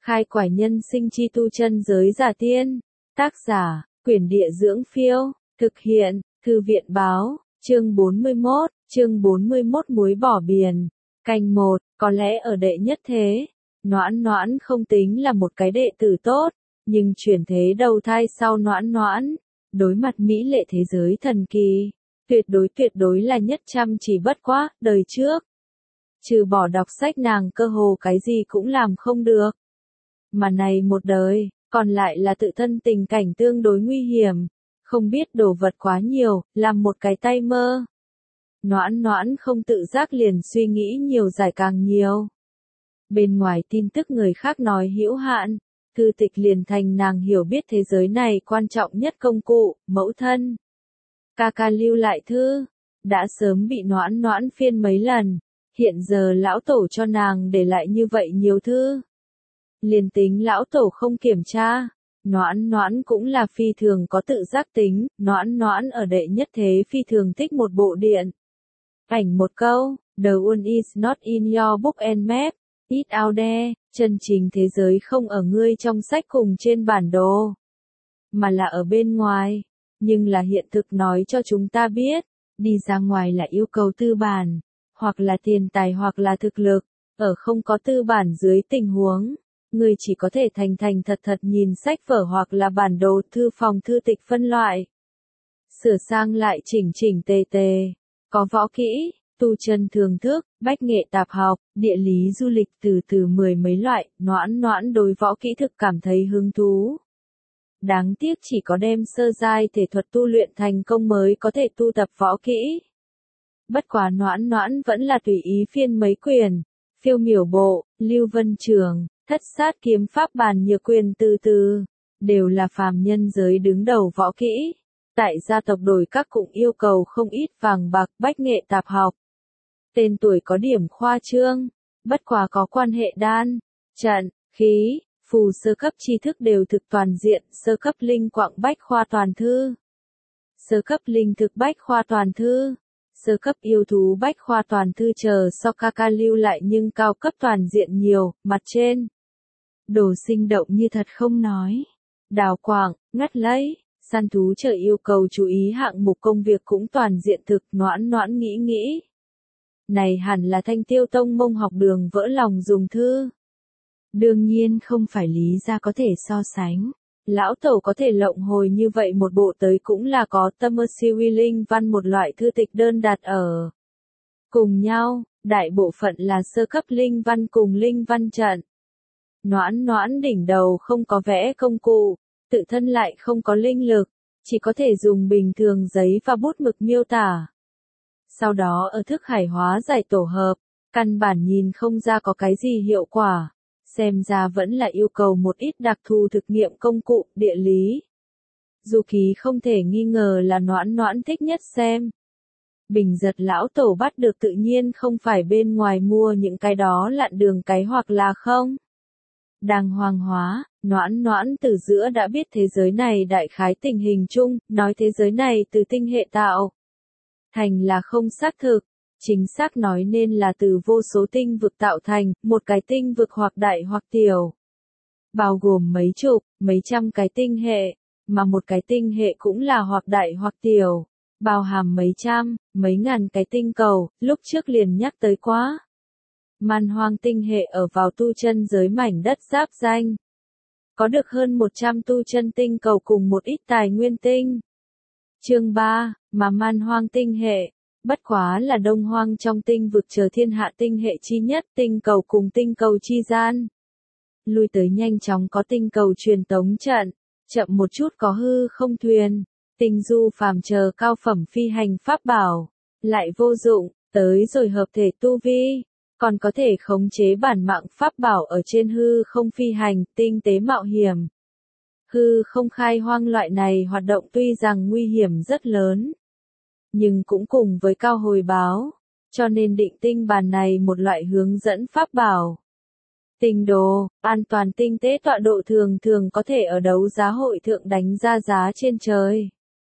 Khai quải nhân sinh chi tu chân giới giả tiên. Tác giả, Quyển Địa Dưỡng Phiêu. Thực hiện, Thư viện Báo. Chương 41 muối bỏ biển. Canh 1, có lẽ ở đệ nhất thế, Noãn Noãn không tính là một cái đệ tử tốt, nhưng chuyển thế đầu thai sau Noãn Noãn, đối mặt mỹ lệ thế giới thần kỳ, tuyệt đối là nhất chăm chỉ bất quá, đời trước. Trừ bỏ đọc sách nàng cơ hồ cái gì cũng làm không được. Mà này một đời, còn lại là tự thân tình cảnh tương đối nguy hiểm, không biết đồ vật quá nhiều, làm một cái tay mơ. Noãn Noãn không tự giác liền suy nghĩ nhiều giải càng nhiều. Bên ngoài tin tức người khác nói hữu hạn, thư tịch liền thành nàng hiểu biết thế giới này quan trọng nhất công cụ, mẫu thân. Ca lưu lại thư, đã sớm bị Noãn Noãn phiên mấy lần, hiện giờ lão tổ cho nàng để lại như vậy nhiều thư. Liền tính lão tổ không kiểm tra, Noãn Noãn cũng là phi thường có tự giác tính, Noãn Noãn ở đệ nhất thế phi thường thích một bộ điện. Ảnh một câu, the one is not in your book and map, it's out there, chân chính thế giới không ở ngươi trong sách cùng trên bản đồ, mà là ở bên ngoài. Nhưng là hiện thực nói cho chúng ta biết, đi ra ngoài là yêu cầu tư bản, hoặc là tiền tài hoặc là thực lực, ở không có tư bản dưới tình huống, ngươi chỉ có thể thành thật nhìn sách vở hoặc là bản đồ thư phòng thư tịch phân loại. Sửa sang lại chỉnh tề, có võ kỹ, tu chân thường thức, bách nghệ tạp học, địa lý du lịch từ mười mấy loại, Noãn Noãn đối võ kỹ thực cảm thấy hứng thú. Đáng tiếc chỉ có đem sơ giai thể thuật tu luyện thành công mới có thể tu tập võ kỹ. Bất quá Noãn Noãn vẫn là tùy ý phiên mấy quyền, Phiêu Miểu Bộ, Lưu Vân Trường, Thất Sát Kiếm Pháp Bàn Nhược Quyền từ, đều là phàm nhân giới đứng đầu võ kỹ. Tại gia tộc đổi các cũng yêu cầu không ít vàng bạc bách nghệ tạp học. Tên tuổi có điểm khoa trương, bất quá có quan hệ đan, trận, khí, phù sơ cấp tri thức đều thực toàn diện, sơ cấp linh quạng bách khoa toàn thư, sơ cấp linh thực bách khoa toàn thư, sơ cấp yêu thú bách khoa toàn thư chờ so ca lưu lại nhưng cao cấp toàn diện nhiều, mặt trên. Đồ sinh động như thật không nói. Đào quạng, ngắt lấy, săn thú chờ yêu cầu chú ý hạng mục công việc cũng toàn diện thực. Noãn Noãn nghĩ. Này hẳn là Thanh Tiêu Tông Mông học đường vỡ lòng dùng thư. Đương nhiên không phải Lý gia có thể so sánh. Lão tổ có thể lộng hồi như vậy một bộ tới cũng là có tâm siêu linh văn một loại thư tịch đơn đặt ở cùng nhau, đại bộ phận là sơ cấp linh văn cùng linh văn trận. Noãn Noãn đỉnh đầu không có vẽ công cụ, tự thân lại không có linh lực, chỉ có thể dùng bình thường giấy và bút mực miêu tả. Sau đó ở thức hải hóa giải tổ hợp, căn bản nhìn không ra có cái gì hiệu quả, xem ra vẫn là yêu cầu một ít đặc thù thực nghiệm công cụ, địa lý. Du ký không thể nghi ngờ là Noãn Noãn thích nhất xem. Bình giật lão tổ bắt được tự nhiên không phải bên ngoài mua những cái đó lặn đường cái hoặc là không. Đàng hoàng hóa, Noãn Noãn từ giữa đã biết thế giới này đại khái tình hình chung, nói thế giới này từ tinh hệ tạo thành là không xác thực, chính xác nói nên là từ vô số tinh vực tạo thành, một cái tinh vực hoặc đại hoặc tiểu. Bao gồm mấy chục, mấy trăm cái tinh hệ, mà một cái tinh hệ cũng là hoặc đại hoặc tiểu, bao hàm mấy trăm, mấy ngàn cái tinh cầu, lúc trước liền nhắc tới quá. Man Hoang tinh hệ ở vào tu chân giới mảnh đất giáp danh. Có được hơn 100 tu chân tinh cầu cùng một ít tài nguyên tinh. Chương 3, mà Man Hoang tinh hệ, bất quá là Đông Hoang trong tinh vực chờ thiên hạ tinh hệ chi nhất, tinh cầu cùng tinh cầu chi gian. Lui tới nhanh chóng có tinh cầu truyền tống trận, chậm một chút có hư không thuyền, tinh du phàm chờ cao phẩm phi hành pháp bảo, lại vô dụng, tới rồi hợp thể tu vi. Còn có thể khống chế bản mạng pháp bảo ở trên hư không phi hành, tinh tế mạo hiểm. Hư không khai hoang loại này hoạt động tuy rằng nguy hiểm rất lớn, nhưng cũng cùng với cao hồi báo, cho nên định tinh bàn này một loại hướng dẫn pháp bảo. Tinh đồ, an toàn tinh tế tọa độ thường có thể ở đấu giá hội thượng đánh ra giá trên trời.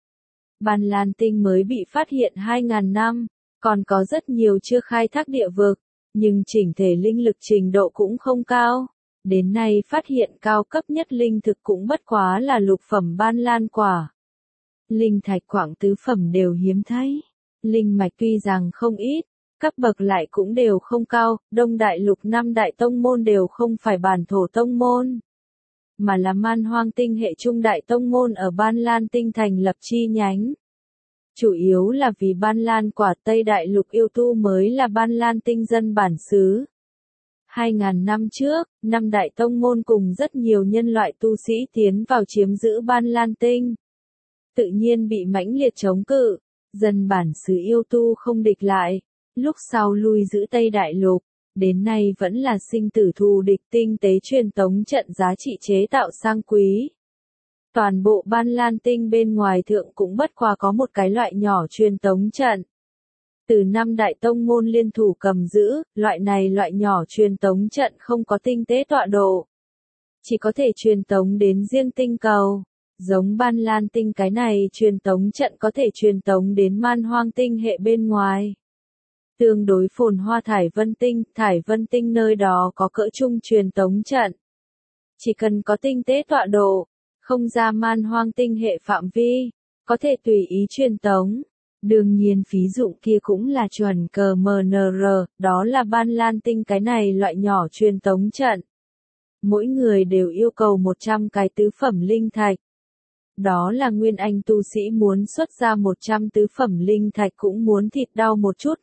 Bàn Lan tinh mới bị phát hiện 2.000 năm, còn có rất nhiều chưa khai thác địa vực. Nhưng chỉnh thể linh lực trình độ cũng không cao. đến nay phát hiện cao cấp nhất linh thực cũng bất quá là lục phẩm ban lan quả. Linh thạch quặng tứ phẩm đều hiếm thấy. Linh mạch tuy rằng không ít, cấp bậc lại cũng đều không cao, Đông Đại Lục năm đại tông môn đều không phải bản thổ tông môn, mà là Man Hoang tinh hệ trung đại tông môn ở Ban Lan tinh thành lập chi nhánh. Chủ yếu là vì Ban Lan quả Tây Đại Lục yêu tu mới là Ban Lan tinh dân bản xứ. 2000 năm trước, năm đại tông môn cùng rất nhiều nhân loại tu sĩ tiến vào chiếm giữ Ban Lan tinh. Tự nhiên bị mãnh liệt chống cự, dân bản xứ yêu tu không địch lại, lúc sau lui giữ Tây Đại Lục, đến nay vẫn là sinh tử thù địch tinh tế truyền tống trận giá trị chế tạo sang quý. Toàn bộ Ban Lan tinh bên ngoài thượng cũng bất quá có một cái loại nhỏ truyền tống trận. Từ năm đại tông môn liên thủ cầm giữ, loại này loại nhỏ truyền tống trận không có tinh tế tọa độ. Chỉ có thể truyền tống đến riêng tinh cầu. Giống Ban Lan tinh cái này truyền tống trận có thể truyền tống đến Man Hoang tinh hệ bên ngoài. Tương đối phồn hoa Thải Vân tinh nơi đó có cỡ trung truyền tống trận. Chỉ cần có tinh tế tọa độ, không ra Man Hoang tinh hệ phạm vi, có thể tùy ý truyền tống. Đương nhiên phí dụng kia cũng là chuẩn CMNR, đó là Ban Lan tinh cái này loại nhỏ truyền tống trận. Mỗi người đều yêu cầu 100 cái tứ phẩm linh thạch. Đó là nguyên anh tu sĩ muốn xuất ra 100 tứ phẩm linh thạch cũng muốn thịt đau một chút.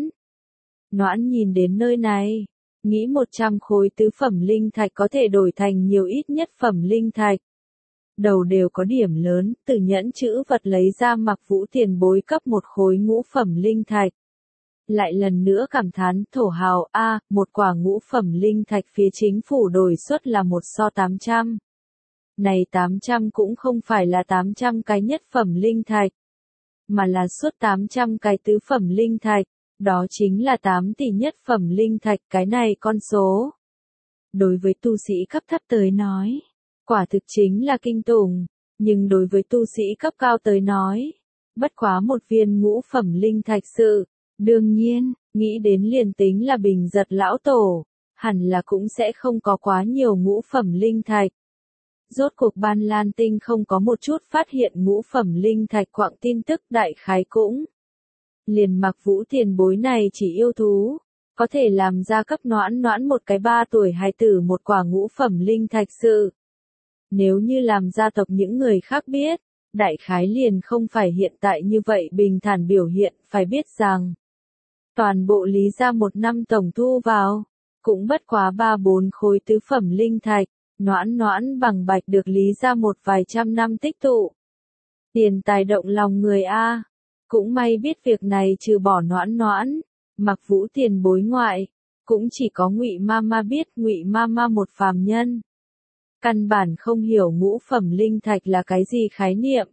Noãn nhìn đến nơi này, nghĩ 100 khối tứ phẩm linh thạch có thể đổi thành nhiều ít nhất phẩm linh thạch. Đầu đều có điểm lớn, từ nhẫn chữ vật lấy ra Mặc Vũ tiền bối cấp một khối ngũ phẩm linh thạch. Lại lần nữa cảm thán thổ hào một quả ngũ phẩm linh thạch phía chính phủ đổi suất là 1:800. Này 800 cũng không phải là 800 cái nhất phẩm linh thạch, mà là suốt 800 cái tứ phẩm linh thạch, đó chính là 8 tỷ nhất phẩm linh thạch cái này con số. Đối với tu sĩ cấp thấp tới nói, quả thực chính là kinh tủng, nhưng đối với tu sĩ cấp cao tới nói, bất quá một viên ngũ phẩm linh thạch sự, đương nhiên, nghĩ đến liền tính là Bình Giật lão tổ, hẳn là cũng sẽ không có quá nhiều ngũ phẩm linh thạch. Rốt cuộc Ban Lan tinh không có một chút phát hiện ngũ phẩm linh thạch quặng tin tức đại khái cũng. Liền Mặc Vũ tiền bối này chỉ yêu thú, có thể làm ra cấp noãn một cái 3 tuổi hài tử một quả ngũ phẩm linh thạch sự. Nếu như làm gia tộc những người khác biết, đại khái liền không phải hiện tại như vậy bình thản biểu hiện, phải biết rằng toàn bộ Lý gia một năm tổng thu vào, cũng bất quá 3-4 khối tứ phẩm linh thạch. Noãn bằng bạch được Lý ra một vài trăm năm tích tụ. Tiền tài động lòng người a. Cũng may biết việc này trừ bỏ noãn, Mặc Vũ tiền bối ngoại, cũng chỉ có Ngụy Mama biết. Ngụy Mama một phàm nhân, căn bản không hiểu ngũ phẩm linh thạch là cái gì khái niệm.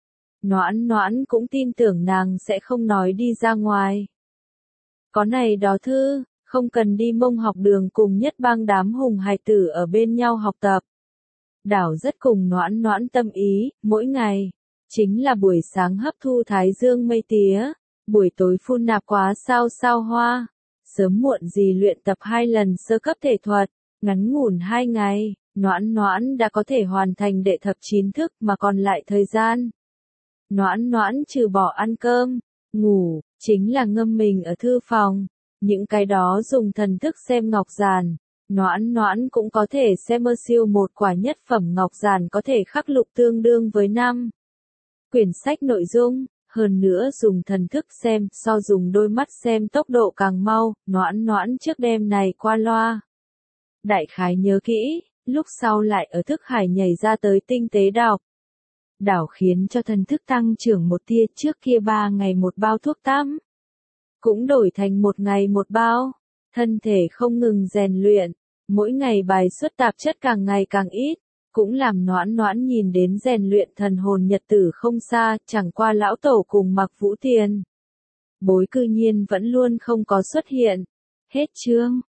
Noãn cũng tin tưởng nàng sẽ không nói đi ra ngoài. Có này đó thư, không cần đi Mông học đường cùng nhất bang đám hùng hài tử ở bên nhau học tập. Đảo rất cùng noãn tâm ý, mỗi ngày, chính là buổi sáng hấp thu thái dương mây tía, buổi tối phun nạp quá sao hoa, sớm muộn gì luyện tập 2 lần sơ cấp thể thuật, ngắn ngủn 2 ngày, noãn đã có thể hoàn thành đệ thập 9 thức mà còn lại thời gian. Noãn trừ bỏ ăn cơm, ngủ, chính là ngâm mình ở thư phòng. Những cái đó dùng thần thức xem ngọc giản, noãn cũng có thể xem siêu một quả nhất phẩm ngọc giản có thể khắc lục tương đương với 5 quyển sách nội dung, hơn nữa dùng thần thức xem so dùng đôi mắt xem tốc độ càng mau. Noãn trước đêm này qua loa. Đại khái nhớ kỹ, lúc sau lại ở thức hải nhảy ra tới tinh tế đảo khiến cho thần thức tăng trưởng một tia. Trước kia 3 ngày một bao thuốc tắm, cũng đổi thành 1 ngày một bao, thân thể không ngừng rèn luyện, mỗi ngày bài xuất tạp chất càng ngày càng ít, cũng làm noãn nhìn đến rèn luyện thần hồn nhật tử không xa. Chẳng qua lão tổ cùng Mặc Vũ tiền bối cư nhiên vẫn luôn không có xuất hiện. Hết chương.